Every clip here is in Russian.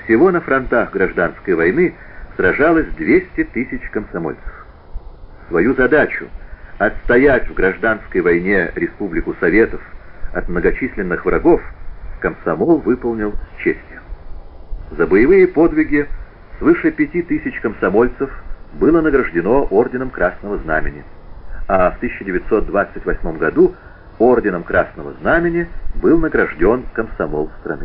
Всего на фронтах гражданской войны сражалось 200 тысяч комсомольцев. Свою задачу — отстоять в гражданской войне Республику Советов от многочисленных врагов — комсомол выполнил с честью. За боевые подвиги свыше 5000 комсомольцев было награждено орденом Красного Знамени, а в 1928 году орденом Красного Знамени был награжден комсомол страны.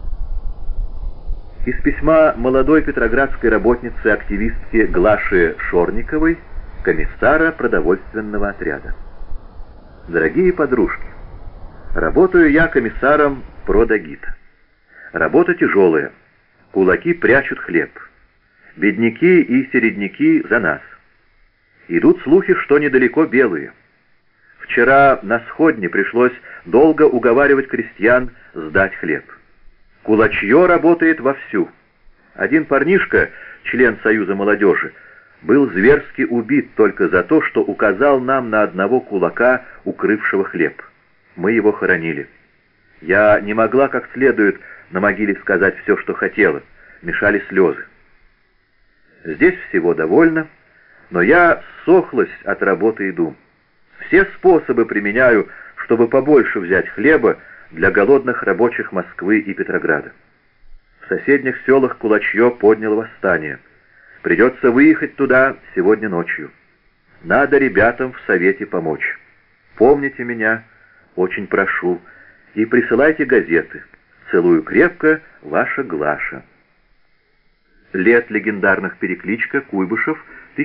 Из письма молодой петроградской работницы-активистки Глаши Шорниковой, комиссара продовольственного отряда. Дорогие подружки, работаю я комиссаром продагита. Работа тяжелая, кулаки прячут хлеб. Бедняки и середняки за нас. Идут слухи, что недалеко белые. Вчера на сходне пришлось долго уговаривать крестьян сдать хлеб. Кулачье работает вовсю. Один парнишка, член Союза молодежи, был зверски убит только за то, что указал нам на одного кулака, укрывшего хлеб. Мы его хоронили. Я не могла как следует на могиле сказать все, что хотела. Мешали слезы. Здесь всего довольно, но я сохлась от работы и дум. Все способы применяю, чтобы побольше взять хлеба для голодных рабочих Москвы и Петрограда. В соседних селах кулачье подняло восстание. Придется выехать туда сегодня ночью. Надо ребятам в Совете помочь. Помните меня, очень прошу, и присылайте газеты. Целую крепко, ваша Глаша. Лет легендарных перекличка, Куйбышев,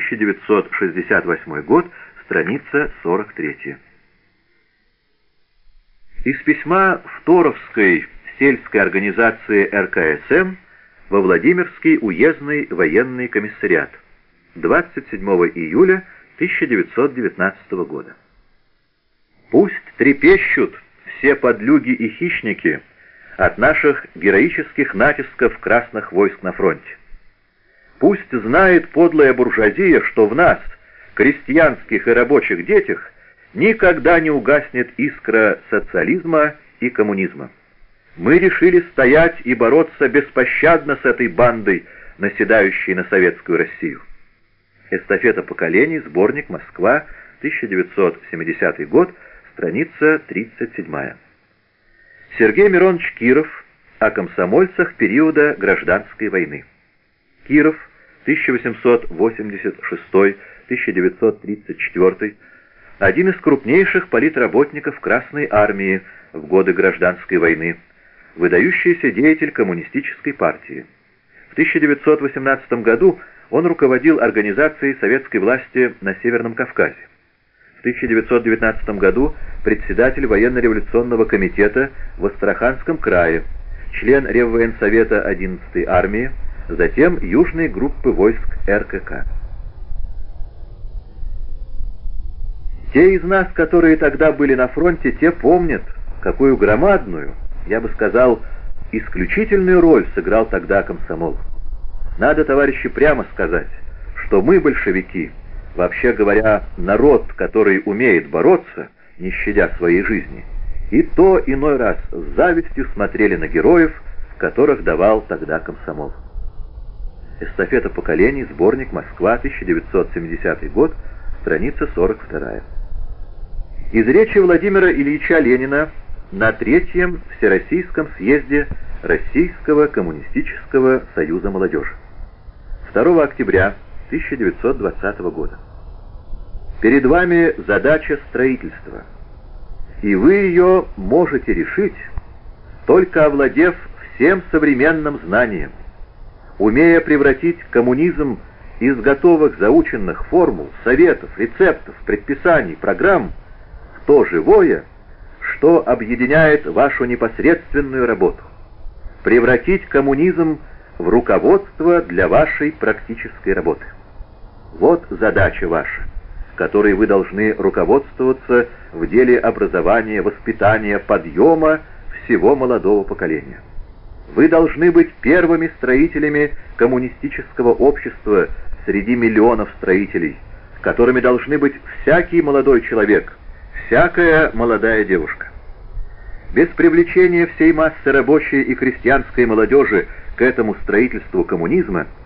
1968 год, страница 43. Из письма Второвской сельской организации РКСМ во Владимирский уездный военный комиссариат 27 июля 1919 года. Пусть трепещут все подлюги и хищники от наших героических натисков красных войск на фронте. Пусть знает подлая буржуазия, что в нас, крестьянских и рабочих детях, никогда не угаснет искра социализма и коммунизма. Мы решили стоять и бороться беспощадно с этой бандой, наседающей на советскую Россию. Эстафета поколений, сборник, Москва, 1970 год, страница 37. Сергей Миронович Киров о комсомольцах периода гражданской войны. Киров, 1886-1934, один из крупнейших политработников Красной армии в годы гражданской войны, выдающийся деятель коммунистической партии. В 1918 году он руководил организацией советской власти на Северном Кавказе. В 1919 году председатель военно-революционного комитета в Астраханском крае, член Реввоенсовета 11-й армии, затем южной группы войск РКК. Те из нас, которые тогда были на фронте, те помнят, какую громадную, я бы сказал, исключительную роль сыграл тогда комсомол. Надо, товарищи, прямо сказать, что мы, большевики, вообще говоря, народ, который умеет бороться, не щадя своей жизни, и то иной раз с завистью смотрели на героев, которых давал тогда комсомол. Эстафета поколений, сборник, Москва, 1970 год, страница 42. Из речи Владимира Ильича Ленина на Третьем Всероссийском съезде Российского коммунистического союза молодежи 2 октября 1920 года. Перед вами задача строительства, и вы ее можете решить, только овладев всем современным знанием, умея превратить коммунизм из готовых заученных формул, советов, рецептов, предписаний, программ в то живое, что объединяет вашу непосредственную работу, превратить коммунизм в руководство для вашей практической работы. Вот задача ваша, которой вы должны руководствоваться в деле образования, воспитания, подъема всего молодого поколения. Вы должны быть первыми строителями коммунистического общества среди миллионов строителей, которыми должны быть всякий молодой человек, всякая молодая девушка. Без привлечения всей массы рабочей и крестьянской молодежи к этому строительству коммунизма